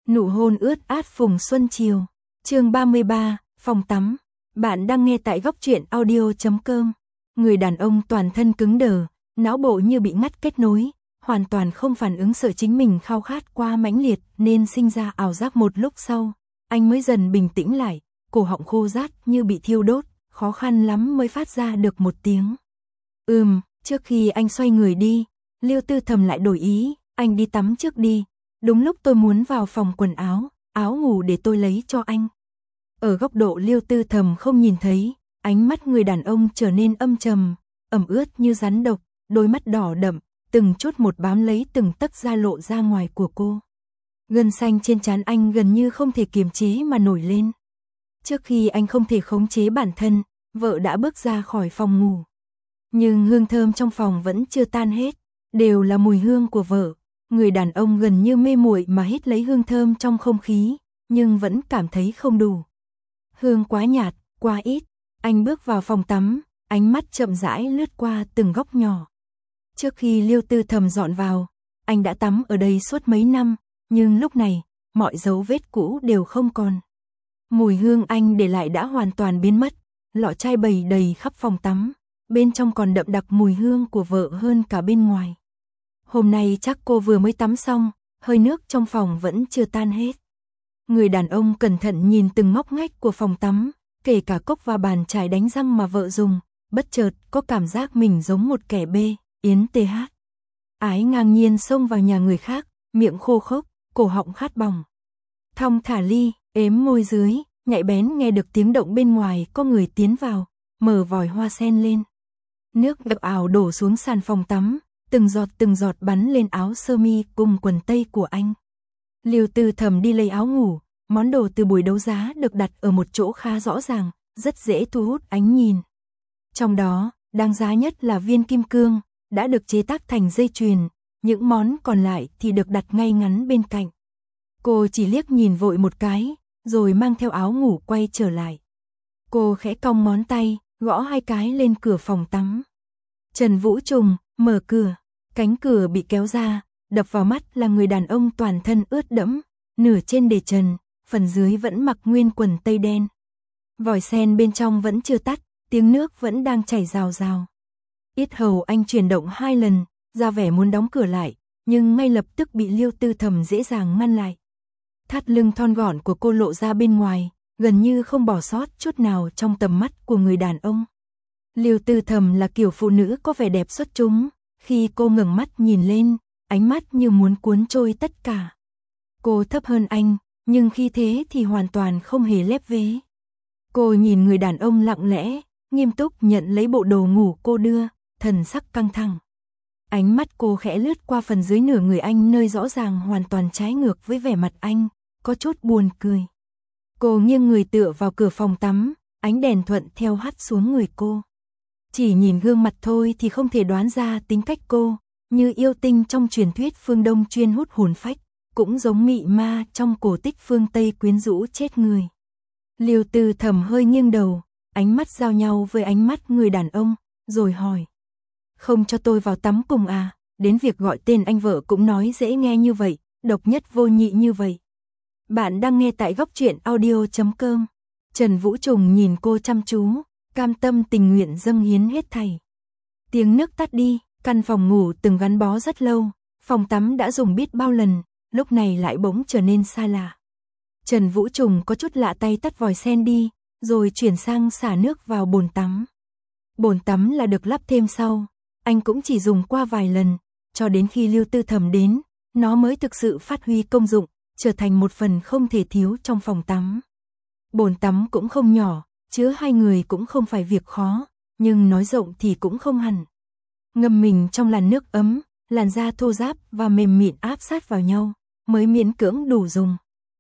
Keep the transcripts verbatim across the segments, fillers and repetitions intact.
Nụ hôn ướt át phùng xuân chiều. Chương ba mươi ba, phòng tắm. Bạn đang nghe tại góc truyện audio chấm com. Người đàn ông toàn thân cứng đờ, não bộ như bị ngắt kết nối, hoàn toàn không phản ứng, sợ chính mình khao khát quá mãnh liệt nên sinh ra ảo giác. Một lúc sau, anh mới dần bình tĩnh lại, cổ họng khô rát như bị thiêu đốt, khó khăn lắm mới phát ra được một tiếng. Ừm, trước khi anh xoay người đi, Liêu Tư Thầm lại đổi ý, anh đi tắm trước đi. Đúng lúc tôi muốn vào phòng quần áo, áo ngủ để tôi lấy cho anh. Ở góc độ Liêu Tư Thầm không nhìn thấy, ánh mắt người đàn ông trở nên âm trầm, ẩm ướt như rắn độc, đôi mắt đỏ đậm, từng chút một bám lấy từng tấc da lộ ra ngoài của cô. Gân xanh trên trán anh gần như không thể kiềm chế mà nổi lên. Trước khi anh không thể khống chế bản thân, vợ đã bước ra khỏi phòng ngủ. Nhưng hương thơm trong phòng vẫn chưa tan hết, đều là mùi hương của vợ. Người đàn ông gần như mê muội mà hít lấy hương thơm trong không khí, nhưng vẫn cảm thấy không đủ. Hương quá nhạt, quá ít. Anh bước vào phòng tắm, ánh mắt chậm rãi lướt qua từng góc nhỏ. Trước khi Liêu Tư Thầm dọn vào, anh đã tắm ở đây suốt mấy năm, nhưng lúc này, mọi dấu vết cũ đều không còn. Mùi hương anh để lại đã hoàn toàn biến mất, lọ chai bày đầy khắp phòng tắm, bên trong còn đậm đặc mùi hương của vợ hơn cả bên ngoài. Hôm nay chắc cô vừa mới tắm xong, hơi nước trong phòng vẫn chưa tan hết. Người đàn ông cẩn thận nhìn từng ngóc ngách của phòng tắm, kể cả cốc và bàn chải đánh răng mà vợ dùng, bất chợt có cảm giác mình giống một kẻ bê, yến tê hát. Ái ngang nhiên xông vào nhà người khác, miệng khô khốc, cổ họng khát bỏng. Thong thả ly, ếm môi dưới, nhạy bén nghe được tiếng động bên ngoài có người tiến vào, mở vòi hoa sen lên. Nước ào ào đổ xuống sàn phòng tắm, từng giọt từng giọt bắn lên áo sơ mi cùng quần tây của anh. Liêu Tư Thầm đi lấy áo ngủ, món đồ từ buổi đấu giá được đặt ở một chỗ khá rõ ràng, rất dễ thu hút ánh nhìn. Trong đó, đáng giá nhất là viên kim cương, đã được chế tác thành dây chuyền, những món còn lại thì được đặt ngay ngắn bên cạnh. Cô chỉ liếc nhìn vội một cái, rồi mang theo áo ngủ quay trở lại. Cô khẽ cong ngón tay, gõ hai cái lên cửa phòng tắm. Trần Vũ Trùng, mở cửa, cánh cửa bị kéo ra, đập vào mắt là người đàn ông toàn thân ướt đẫm, nửa trên để trần, phần dưới vẫn mặc nguyên quần tây đen. Vòi sen bên trong vẫn chưa tắt, tiếng nước vẫn đang chảy rào rào. Yết hầu anh chuyển động hai lần, ra vẻ muốn đóng cửa lại, nhưng ngay lập tức bị Liêu Tư Thầm dễ dàng ngăn lại. Thắt lưng thon gọn của cô lộ ra bên ngoài, gần như không bỏ sót chút nào trong tầm mắt của người đàn ông. Liêu Tư Thầm là kiểu phụ nữ có vẻ đẹp xuất chúng, khi cô ngẩng mắt nhìn lên, ánh mắt như muốn cuốn trôi tất cả. Cô thấp hơn anh, nhưng khi thế thì hoàn toàn không hề lép vế. Cô nhìn người đàn ông lặng lẽ, nghiêm túc nhận lấy bộ đồ ngủ cô đưa, thần sắc căng thẳng. Ánh mắt cô khẽ lướt qua phần dưới nửa người anh nơi rõ ràng hoàn toàn trái ngược với vẻ mặt anh, có chút buồn cười. Cô nghiêng người tựa vào cửa phòng tắm, ánh đèn thuận theo hắt xuống người cô. Chỉ nhìn gương mặt thôi thì không thể đoán ra tính cách cô, như yêu tinh trong truyền thuyết phương Đông chuyên hút hồn phách, cũng giống mị ma trong cổ tích phương Tây quyến rũ chết người. Liêu Tư Thầm hơi nghiêng đầu, ánh mắt giao nhau với ánh mắt người đàn ông, rồi hỏi. Không cho tôi vào tắm cùng à, đến việc gọi tên anh vợ cũng nói dễ nghe như vậy, độc nhất vô nhị như vậy. Bạn đang nghe tại góc truyện audio chấm com. Trần Vũ Trùng nhìn cô chăm chú, cam tâm tình nguyện dâng hiến hết thảy. Tiếng nước tắt đi, căn phòng ngủ từng gắn bó rất lâu, phòng tắm đã dùng biết bao lần, lúc này lại bỗng trở nên xa lạ. Trần Vũ Trùng có chút lạ tay tắt vòi sen đi, rồi chuyển sang xả nước vào bồn tắm. Bồn tắm là được lắp thêm sau, anh cũng chỉ dùng qua vài lần, cho đến khi Liêu Tư Thầm đến, nó mới thực sự phát huy công dụng, trở thành một phần không thể thiếu trong phòng tắm. Bồn tắm cũng không nhỏ, chứa hai người cũng không phải việc khó, nhưng nói rộng thì cũng không hẳn. Ngâm mình trong làn nước ấm, làn da thô ráp và mềm mịn áp sát vào nhau, mới miễn cưỡng đủ dùng.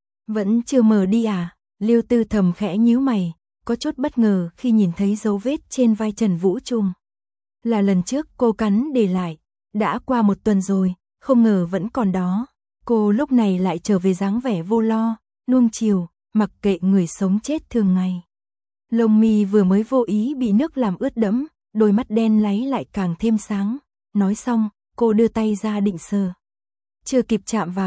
Vẫn chưa mờ đi à? Liêu Tư Thầm khẽ nhíu mày, có chút bất ngờ khi nhìn thấy dấu vết trên vai Trần Vũ Trùng. Là lần trước cô cắn để lại, đã qua một tuần rồi, không ngờ vẫn còn đó. Cô lúc này lại trở về dáng vẻ vô lo, nuông chiều, mặc kệ người sống chết thường ngày. Lông mi vừa mới vô ý bị nước làm ướt đẫm, đôi mắt đen láy lại càng thêm sáng. Nói xong, cô đưa tay ra định sờ. Chưa kịp chạm vào,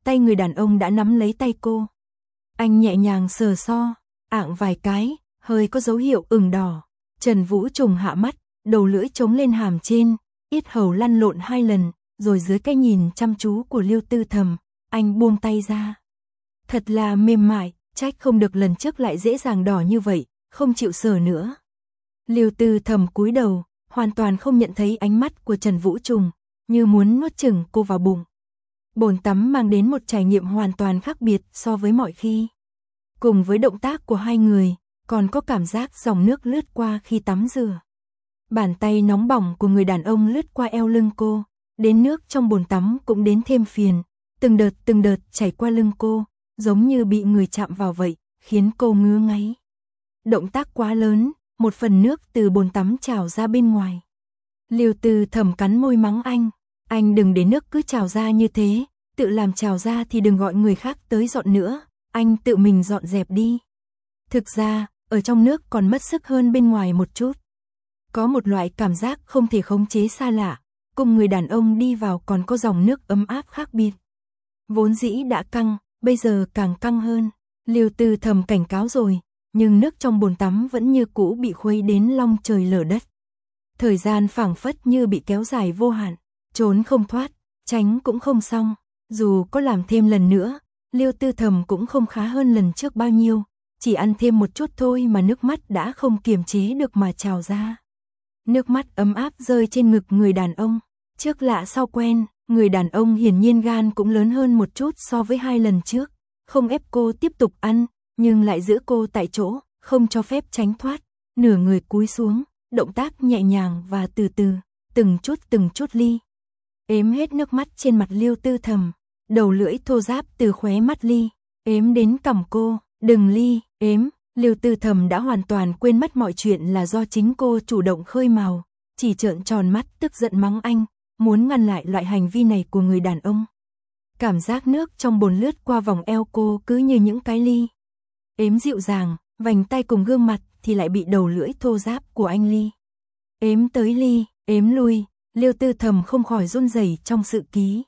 tay người đàn ông đã nắm lấy tay cô. Anh nhẹ nhàng sờ so, ạng vài cái, hơi có dấu hiệu ửng đỏ. Trần Vũ Trùng hạ mắt, đầu lưỡi chống lên hàm trên, yết hầu lăn lộn hai lần, rồi dưới cái nhìn chăm chú của Liêu Tư Thầm, anh buông tay ra. Thật là mềm mại, trách không được lần trước lại dễ dàng đỏ như vậy, không chịu sờ nữa. Liêu Tư Thầm cúi đầu, hoàn toàn không nhận thấy ánh mắt của Trần Vũ Trùng, như muốn nuốt chửng cô vào bụng. Bồn tắm mang đến một trải nghiệm hoàn toàn khác biệt so với mọi khi. Cùng với động tác của hai người, còn có cảm giác dòng nước lướt qua khi tắm rửa. Bàn tay nóng bỏng của người đàn ông lướt qua eo lưng cô, đến nước trong bồn tắm cũng đến thêm phiền, từng đợt từng đợt chảy qua lưng cô, giống như bị người chạm vào vậy, khiến cô ngứa ngáy. Động tác quá lớn, một phần nước từ bồn tắm trào ra bên ngoài. Liêu Tư Thầm cắn môi mắng anh, anh đừng để nước cứ trào ra như thế, tự làm trào ra thì đừng gọi người khác tới dọn nữa, anh tự mình dọn dẹp đi. Thực ra, ở trong nước còn mất sức hơn bên ngoài một chút. Có một loại cảm giác không thể khống chế xa lạ, cùng người đàn ông đi vào còn có dòng nước ấm áp khác biệt. Vốn dĩ đã căng, bây giờ càng căng hơn. Liêu Tư Thầm cảnh cáo rồi, nhưng nước trong bồn tắm vẫn như cũ bị khuấy đến long trời lở đất. Thời gian phảng phất như bị kéo dài vô hạn, trốn không thoát, tránh cũng không xong. Dù có làm thêm lần nữa, Liêu Tư Thầm cũng không khá hơn lần trước bao nhiêu, chỉ ăn thêm một chút thôi mà nước mắt đã không kiềm chế được mà trào ra. Nước mắt ấm áp rơi trên ngực người đàn ông, trước lạ sau quen, người đàn ông hiển nhiên gan cũng lớn hơn một chút so với hai lần trước, không ép cô tiếp tục ăn, nhưng lại giữ cô tại chỗ, không cho phép tránh thoát, nửa người cúi xuống, động tác nhẹ nhàng và từ từ, từng chút từng chút ly. Ếm hết nước mắt trên mặt Liêu Tư Thầm, đầu lưỡi thô ráp từ khóe mắt ly, ếm đến cằm cô, đừng ly, ếm. Liêu Tư Thầm đã hoàn toàn quên mất mọi chuyện là do chính cô chủ động khơi mào, chỉ trợn tròn mắt tức giận mắng anh, muốn ngăn lại loại hành vi này của người đàn ông. Cảm giác nước trong bồn lướt qua vòng eo cô cứ như những cái ly. Ếm dịu dàng, vành tay cùng gương mặt thì lại bị đầu lưỡi thô ráp của anh ly. Ếm tới ly, ếm lui, Liêu Tư Thầm không khỏi run rẩy trong sự ký.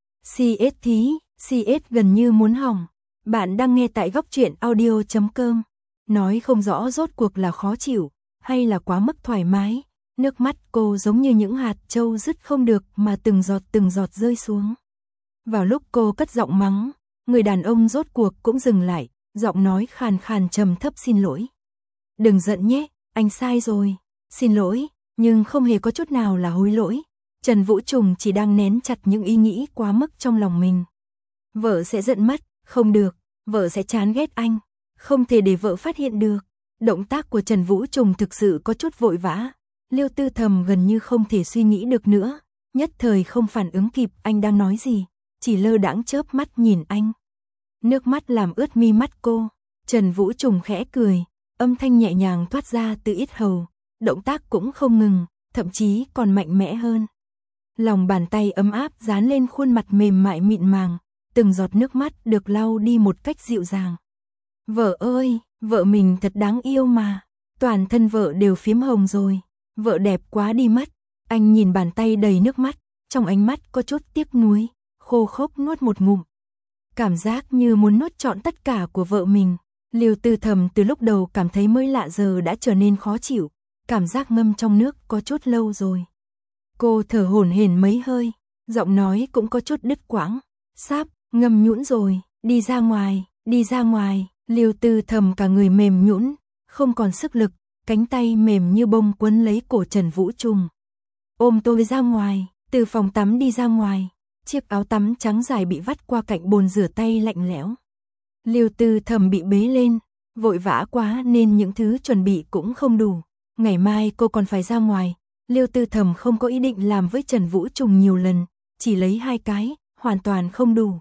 xê ét thí, xê ét gần như muốn hỏng. Bạn đang nghe tại góc truyện audio chấm com. Nói không rõ rốt cuộc là khó chịu, hay là quá mức thoải mái, nước mắt cô giống như những hạt châu dứt không được mà từng giọt từng giọt rơi xuống. Vào lúc cô cất giọng mắng, người đàn ông rốt cuộc cũng dừng lại, giọng nói khàn khàn trầm thấp xin lỗi. Đừng giận nhé, anh sai rồi, xin lỗi, nhưng không hề có chút nào là hối lỗi. Trần Vũ Trùng chỉ đang nén chặt những ý nghĩ quá mức trong lòng mình. Vợ sẽ giận mất, không được, vợ sẽ chán ghét anh. Không thể để vợ phát hiện được. Động tác của Trần Vũ Trùng thực sự có chút vội vã. Liêu Tư Thầm gần như không thể suy nghĩ được nữa. Nhất thời không phản ứng kịp anh đang nói gì. Chỉ lơ đãng chớp mắt nhìn anh. Nước mắt làm ướt mi mắt cô. Trần Vũ Trùng khẽ cười. Âm thanh nhẹ nhàng thoát ra từ yết hầu. Động tác cũng không ngừng, thậm chí còn mạnh mẽ hơn. Lòng bàn tay ấm áp dán lên khuôn mặt mềm mại mịn màng. Từng giọt nước mắt được lau đi một cách dịu dàng. Vợ ơi, vợ mình thật đáng yêu mà. Toàn thân vợ đều phiếm hồng rồi. Vợ đẹp quá đi mất. Anh nhìn bàn tay đầy nước mắt, trong ánh mắt có chút tiếc nuối, khô khốc nuốt một ngụm. Cảm giác như muốn nuốt trọn tất cả của vợ mình. Liêu Tư Thầm từ lúc đầu cảm thấy mới lạ giờ đã trở nên khó chịu. Cảm giác ngâm trong nước có chút lâu rồi. Cô thở hổn hển mấy hơi, giọng nói cũng có chút đứt quãng. Sắp, ngâm nhũn rồi, đi ra ngoài, đi ra ngoài. Liêu Tư Thầm cả người mềm nhũn, không còn sức lực, cánh tay mềm như bông quấn lấy cổ Trần Vũ Trùng. Ôm tôi ra ngoài, từ phòng tắm đi ra ngoài, chiếc áo tắm trắng dài bị vắt qua cạnh bồn rửa tay lạnh lẽo. Liêu Tư Thầm bị bế lên, vội vã quá nên những thứ chuẩn bị cũng không đủ. Ngày mai cô còn phải ra ngoài, Liêu Tư Thầm không có ý định làm với Trần Vũ Trùng nhiều lần, chỉ lấy hai cái, hoàn toàn không đủ.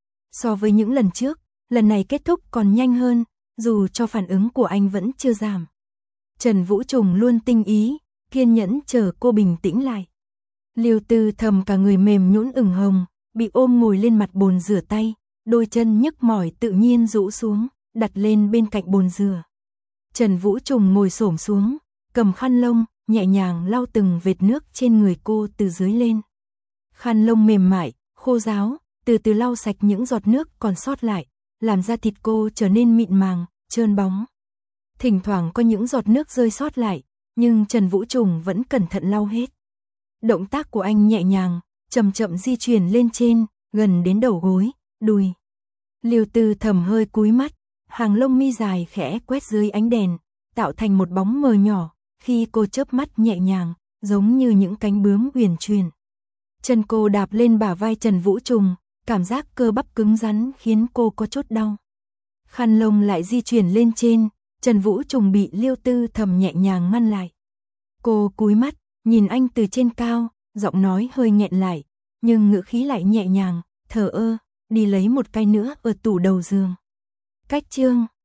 So với những lần trước, lần này kết thúc còn nhanh hơn, dù cho phản ứng của anh vẫn chưa giảm. Trần Vũ Trùng luôn tinh ý, kiên nhẫn chờ cô bình tĩnh lại. Liêu Tư Thầm cả người mềm nhũn ửng hồng, bị ôm ngồi lên mặt bồn rửa tay, đôi chân nhức mỏi tự nhiên rũ xuống, đặt lên bên cạnh bồn rửa. Trần Vũ Trùng ngồi xổm xuống, cầm khăn lông, nhẹ nhàng lau từng vệt nước trên người cô từ dưới lên. Khăn lông mềm mại, khô ráo, từ từ lau sạch những giọt nước còn sót lại, làm da thịt cô trở nên mịn màng, trơn bóng. Thỉnh thoảng có những giọt nước rơi sót lại, nhưng Trần Vũ Trùng vẫn cẩn thận lau hết. Động tác của anh nhẹ nhàng, chậm chậm di chuyển lên trên, gần đến đầu gối, đùi. Lưu Tư Thầm hơi cúi mắt, hàng lông mi dài khẽ quét dưới ánh đèn, tạo thành một bóng mờ nhỏ, khi cô chớp mắt nhẹ nhàng, giống như những cánh bướm uyển chuyển. Chân cô đạp lên bả vai Trần Vũ Trùng, cảm giác cơ bắp cứng rắn khiến cô có chút đau. Khăn lông lại di chuyển lên trên, Trần Vũ Trùng bị Lưu Tư Thầm nhẹ nhàng ngăn lại. Cô cúi mắt, nhìn anh từ trên cao, giọng nói hơi nghẹn lại, nhưng ngữ khí lại nhẹ nhàng, thờ ơ, đi lấy một cái nữa ở tủ đầu giường. Cách chương